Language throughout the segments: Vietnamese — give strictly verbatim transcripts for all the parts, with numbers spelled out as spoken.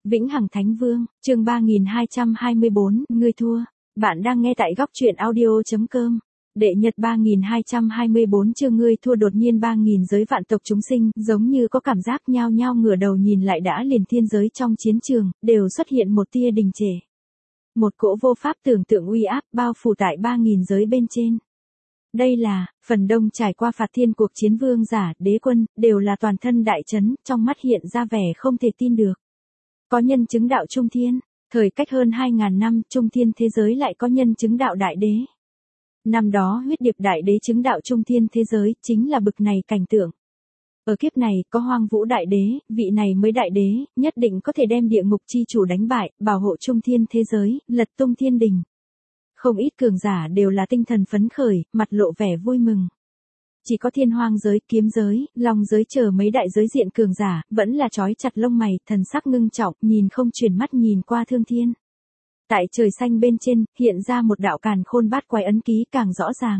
Vĩnh Hằng Thánh Vương, chương ba nghìn hai trăm hai mươi bốn, ngươi thua. Bạn đang nghe tại góc truyện audio.com. Đệ nhật ba nghìn hai trăm hai mươi bốn chương ngươi thua. Đột nhiên ba nghìn giới vạn tộc chúng sinh, giống như có cảm giác nhao nhao ngửa đầu nhìn lại đã liền thiên giới trong chiến trường, đều xuất hiện một tia đình trệ. Một cỗ vô pháp tưởng tượng uy áp bao phủ tại ba nghìn giới bên trên. Đây là, phần đông trải qua phạt thiên cuộc chiến vương giả, đế quân, đều là toàn thân đại chấn, trong mắt hiện ra vẻ không thể tin được. Có nhân chứng đạo trung thiên, thời cách hơn hai ngàn năm, trung thiên thế giới lại có nhân chứng đạo đại đế. Năm đó huyết điệp đại đế chứng đạo trung thiên thế giới, chính là bực này cảnh tượng. Ở kiếp này, có hoang vũ đại đế, vị này mới đại đế, nhất định có thể đem địa ngục chi chủ đánh bại, bảo hộ trung thiên thế giới, lật tung thiên đình. Không ít cường giả đều là tinh thần phấn khởi, mặt lộ vẻ vui mừng. Chỉ có thiên hoang giới, kiếm giới, long giới chờ mấy đại giới diện cường giả, vẫn là trói chặt lông mày, thần sắc ngưng trọng, nhìn không chuyển mắt nhìn qua thương thiên. Tại trời xanh bên trên, hiện ra một đạo càn khôn bát quái ấn ký càng rõ ràng.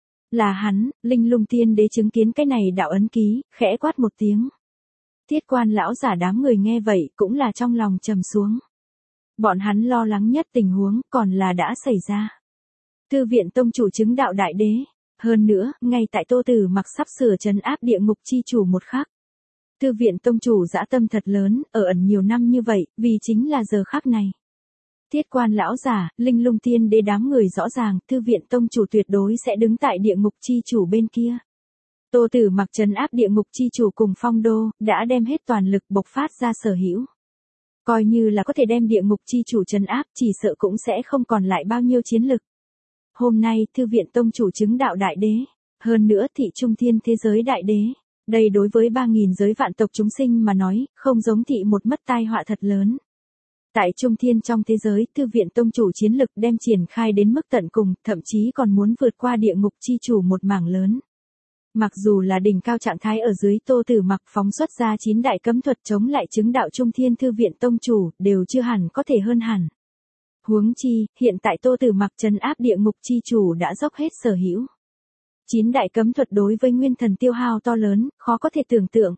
Là hắn, Linh Lung Tiên Đế chứng kiến cái này đạo ấn ký, khẽ quát một tiếng. Thiết quan lão giả đám người nghe vậy, cũng là trong lòng trầm xuống. Bọn hắn lo lắng nhất tình huống, còn là đã xảy ra. Thư viện tông chủ chứng đạo đại đế. Hơn nữa, ngay tại Tô Tử Mặc sắp sửa trấn áp địa ngục chi chủ một khắc. Thư viện tông chủ dã tâm thật lớn, ở ẩn nhiều năm như vậy, vì chính là giờ khắc này. Thiết quan lão giả, Linh Lung Tiên Đế đám người rõ ràng, thư viện tông chủ tuyệt đối sẽ đứng tại địa ngục chi chủ bên kia. Tô Tử Mặc trấn áp địa ngục chi chủ cùng Phong Đô, đã đem hết toàn lực bộc phát ra sở hữu. Coi như là có thể đem địa ngục chi chủ trấn áp, chỉ sợ cũng sẽ không còn lại bao nhiêu chiến lực. Hôm nay, thư viện tông chủ chứng đạo đại đế, hơn nữa thị trung thiên thế giới đại đế. Đây đối với ba nghìn giới vạn tộc chúng sinh mà nói, không giống thị một mất tai họa thật lớn. Tại trung thiên trong thế giới, thư viện tông chủ chiến lực đem triển khai đến mức tận cùng, thậm chí còn muốn vượt qua địa ngục chi chủ một mảng lớn. Mặc dù là đỉnh cao trạng thái ở dưới, Tô Tử Mặc phóng xuất ra chín đại cấm thuật chống lại chứng đạo trung thiên thư viện tông chủ, đều chưa hẳn có thể hơn hẳn. Huống chi, hiện tại Tô Tử Mặc trấn áp địa ngục chi chủ đã dốc hết sở hữu. Chín đại cấm thuật đối với nguyên thần tiêu hao to lớn, khó có thể tưởng tượng.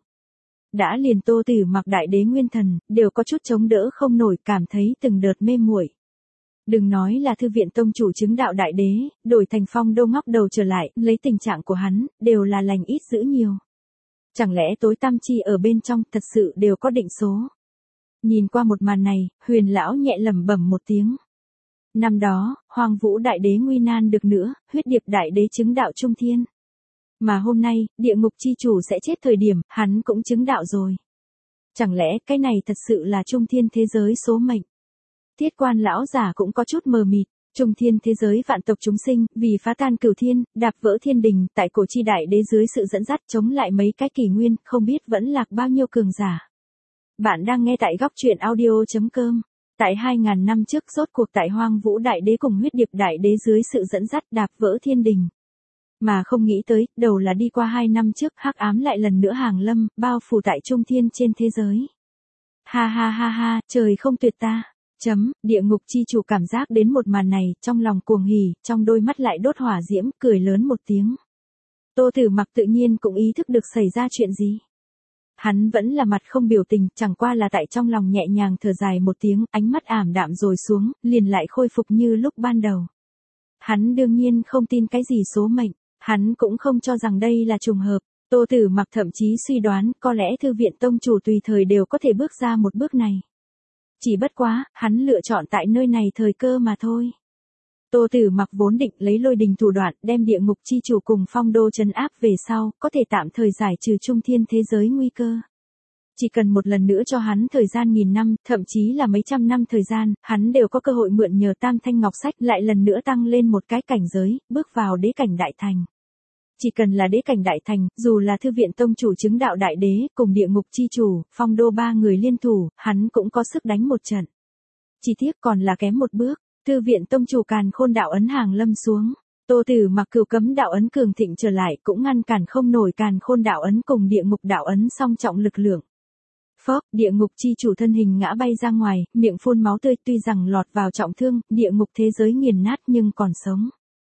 Đã liền Tô Tử Mặc đại đế nguyên thần, đều có chút chống đỡ không nổi, cảm thấy từng đợt mê muội. Đừng nói là thư viện tông chủ chứng đạo đại đế, đổi thành Phong Đô ngóc đầu trở lại, lấy tình trạng của hắn, đều là lành ít dữ nhiều. Chẳng lẽ tối tăm chi ở bên trong, thật sự đều có định số. Nhìn qua một màn này, Huyền lão nhẹ lẩm bẩm một tiếng. Năm đó, Hoang Vũ đại đế nguy nan được nữa, huyết điệp đại đế chứng đạo trung thiên. Mà hôm nay, địa ngục chi chủ sẽ chết thời điểm, hắn cũng chứng đạo rồi. Chẳng lẽ cái này thật sự là trung thiên thế giới số mệnh? Thiết quan lão giả cũng có chút mờ mịt. Trung thiên thế giới vạn tộc chúng sinh, vì phá tan cửu thiên, đạp vỡ thiên đình, tại cổ chi đại đế dưới sự dẫn dắt chống lại mấy cái kỷ nguyên, không biết vẫn lạc bao nhiêu cường giả. Bạn đang nghe tại góc truyện audio.com. Tại hai ngàn năm trước, rốt cuộc tại Hoang Vũ đại đế cùng huyết điệp đại đế dưới sự dẫn dắt đạp vỡ thiên đình. Mà không nghĩ tới, đầu là đi qua hai năm trước, hắc ám lại lần nữa hàng lâm, bao phủ tại trung thiên trên thế giới. Ha ha ha ha, trời không tuyệt ta. Chấm, địa ngục chi chủ cảm giác đến một màn này, trong lòng cuồng hỉ, trong đôi mắt lại đốt hỏa diễm, cười lớn một tiếng. Tô Tử Mặc tự nhiên cũng ý thức được xảy ra chuyện gì. Hắn vẫn là mặt không biểu tình, chẳng qua là tại trong lòng nhẹ nhàng thở dài một tiếng, ánh mắt ảm đạm rồi xuống, liền lại khôi phục như lúc ban đầu. Hắn đương nhiên không tin cái gì số mệnh, hắn cũng không cho rằng đây là trùng hợp. Tô Tử Mặc thậm chí suy đoán, có lẽ thư viện tông chủ tùy thời đều có thể bước ra một bước này. Chỉ bất quá, hắn lựa chọn tại nơi này thời cơ mà thôi. Tô Tử Mặc vốn định lấy lôi đình thủ đoạn đem địa ngục chi chủ cùng Phong Đô trấn áp về sau, có thể tạm thời giải trừ trung thiên thế giới nguy cơ. Chỉ cần một lần nữa cho hắn thời gian nghìn năm, thậm chí là mấy trăm năm thời gian, hắn đều có cơ hội mượn nhờ Tam Thanh Ngọc Sách lại lần nữa tăng lên một cái cảnh giới, bước vào đế cảnh đại thành. Chỉ cần là đế cảnh đại thành, dù là thư viện tông chủ chứng đạo đại đế, cùng địa ngục chi chủ, Phong Đô ba người liên thủ, hắn cũng có sức đánh một trận. Chỉ tiếc còn là kém một bước, thư viện tông chủ càn khôn đạo ấn hàng lâm xuống. Tô Tử Mặc cửu cấm đạo ấn cường thịnh trở lại, cũng ngăn cản không nổi càn khôn đạo ấn cùng địa ngục đạo ấn song trọng lực lượng. Phốc, địa ngục chi chủ thân hình ngã bay ra ngoài, miệng phun máu tươi, tuy rằng lọt vào trọng thương, địa ngục thế giới nghiền nát nhưng còn sống.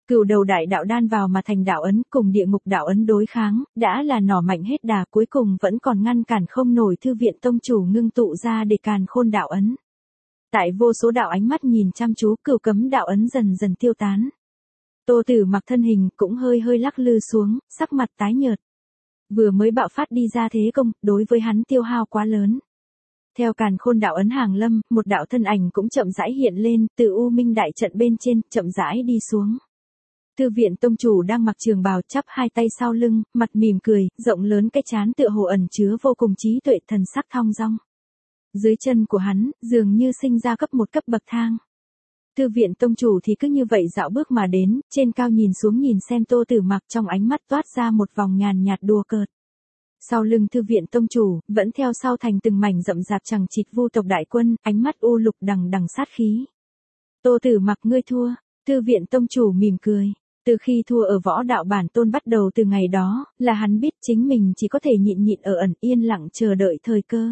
Cửu đầu đại đạo đan vào mà thành đạo ấn, cùng địa ngục đạo ấn đối kháng, đã là nỏ mạnh hết đà, cuối cùng vẫn còn ngăn cản không nổi thư viện tông chủ ngưng tụ ra để càn khôn đạo ấn. Tại vô số đạo ánh mắt nhìn chăm chú, cửu cấm đạo ấn dần dần tiêu tán. Tô Tử Mặc thân hình cũng hơi hơi lắc lư xuống, sắc mặt tái nhợt. Vừa mới bạo phát đi ra thế công, đối với hắn tiêu hao quá lớn. Theo càn khôn đạo ấn hàng lâm, một đạo thân ảnh cũng chậm rãi hiện lên, từ U Minh đại trận bên trên, chậm rãi đi xuống. Thư viện tông chủ đang mặc trường bào, chắp hai tay sau lưng, mặt mỉm cười, rộng lớn cái trán tựa hồ ẩn chứa vô cùng trí tuệ, thần sắc thong dong. Dưới chân của hắn, dường như sinh ra cấp một cấp bậc thang. Thư viện tông chủ thì cứ như vậy dạo bước mà đến, trên cao nhìn xuống nhìn xem Tô Tử Mặc, trong ánh mắt toát ra một vòng nhàn nhạt đùa cợt. Sau lưng thư viện tông chủ, vẫn theo sau thành từng mảnh rậm rạp chằng chịt vu tộc đại quân, ánh mắt u lục đằng đằng sát khí. Tô Tử Mặc, ngươi thua. Thư viện tông chủ mỉm cười. Từ khi thua ở võ đạo bản tôn bắt đầu từ ngày đó, là hắn biết chính mình chỉ có thể nhịn nhịn ở ẩn yên lặng chờ đợi thời cơ.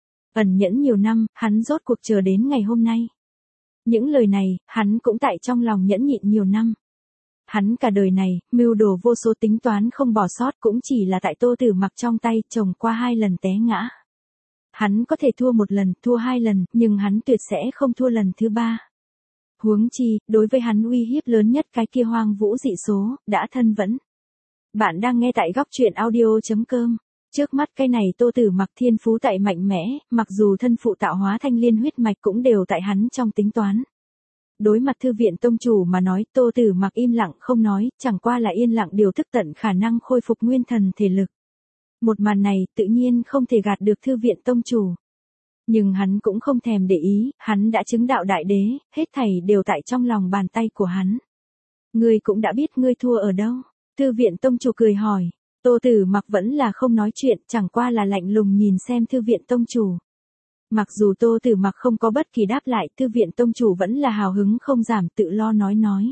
Ẩn nhẫn nhiều năm, hắn rốt cuộc chờ đến ngày hôm nay. Những lời này, hắn cũng tại trong lòng nhẫn nhịn nhiều năm. Hắn cả đời này, mưu đồ vô số tính toán không bỏ sót, cũng chỉ là tại Tô Tử Mặc trong tay, chồng qua hai lần té ngã. Hắn có thể thua một lần, thua hai lần, nhưng hắn tuyệt sẽ không thua lần thứ ba. Huống chi, đối với hắn uy hiếp lớn nhất cái kia hoang vũ dị số, đã thân vẫn. Bạn đang nghe tại góc truyện audio chấm com. Trước mắt cái này Tô Tử Mặc thiên phú tại mạnh mẽ, mặc dù thân phụ tạo hóa thanh liên huyết mạch cũng đều tại hắn trong tính toán. Đối mặt thư viện tông chủ mà nói, Tô Tử Mặc im lặng không nói, chẳng qua là yên lặng điều thức tận khả năng khôi phục nguyên thần thể lực. Một màn này, tự nhiên không thể gạt được thư viện tông chủ. Nhưng hắn cũng không thèm để ý, hắn đã chứng đạo đại đế, hết thảy đều tại trong lòng bàn tay của hắn. Ngươi cũng đã biết ngươi thua ở đâu? Thư viện tông chủ cười hỏi. Tô Tử Mặc vẫn là không nói chuyện, chẳng qua là lạnh lùng nhìn xem thư viện tông chủ. Mặc dù Tô Tử Mặc không có bất kỳ đáp lại, thư viện tông chủ vẫn là hào hứng không giảm, tự lo nói nói.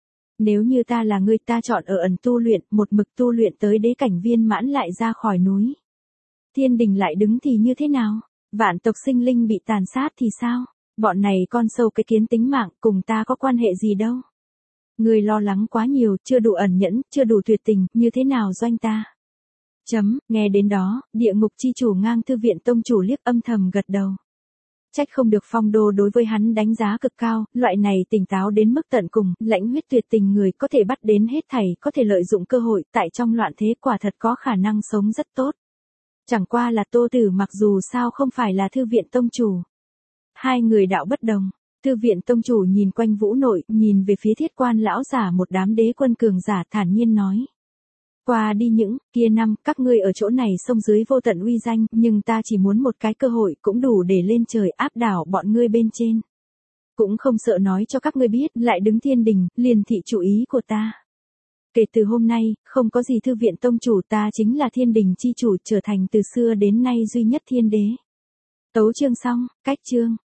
Nếu như ta là ngươi, ta chọn ở ẩn tu luyện, một mực tu luyện tới đế cảnh viên mãn lại ra khỏi núi. Thiên đình lại đứng thì như thế nào? Vạn tộc sinh linh bị tàn sát thì sao? Bọn này con sâu cái kiến tính mạng, cùng ta có quan hệ gì đâu? Ngươi lo lắng quá nhiều, chưa đủ ẩn nhẫn, chưa đủ tuyệt tình, như thế nào doanh ta? Chấm, nghe đến đó, địa ngục chi chủ ngang thư viện tông chủ liếc âm thầm gật đầu. Trách không được Phong Đô đối với hắn đánh giá cực cao, loại này tỉnh táo đến mức tận cùng, lãnh huyết tuyệt tình người có thể bắt đến hết thảy, có thể lợi dụng cơ hội, tại trong loạn thế quả thật có khả năng sống rất tốt. Chẳng qua là Tô Tử Mặc dù sao không phải là thư viện tông chủ. Hai người đạo bất đồng. Thư viện tông chủ nhìn quanh vũ nội, nhìn về phía thiết quan lão giả một đám đế quân cường giả, thản nhiên nói. Qua đi những kia năm, các ngươi ở chỗ này sông dưới vô tận uy danh, nhưng ta chỉ muốn một cái cơ hội cũng đủ để lên trời áp đảo bọn ngươi bên trên. Cũng không sợ nói cho các ngươi biết, lại đứng thiên đình, liền thị chủ ý của ta. Kể từ hôm nay, không có gì thư viện tông chủ, ta chính là thiên đình chi chủ, trở thành từ xưa đến nay duy nhất thiên đế. Tấu chương xong, cách chương.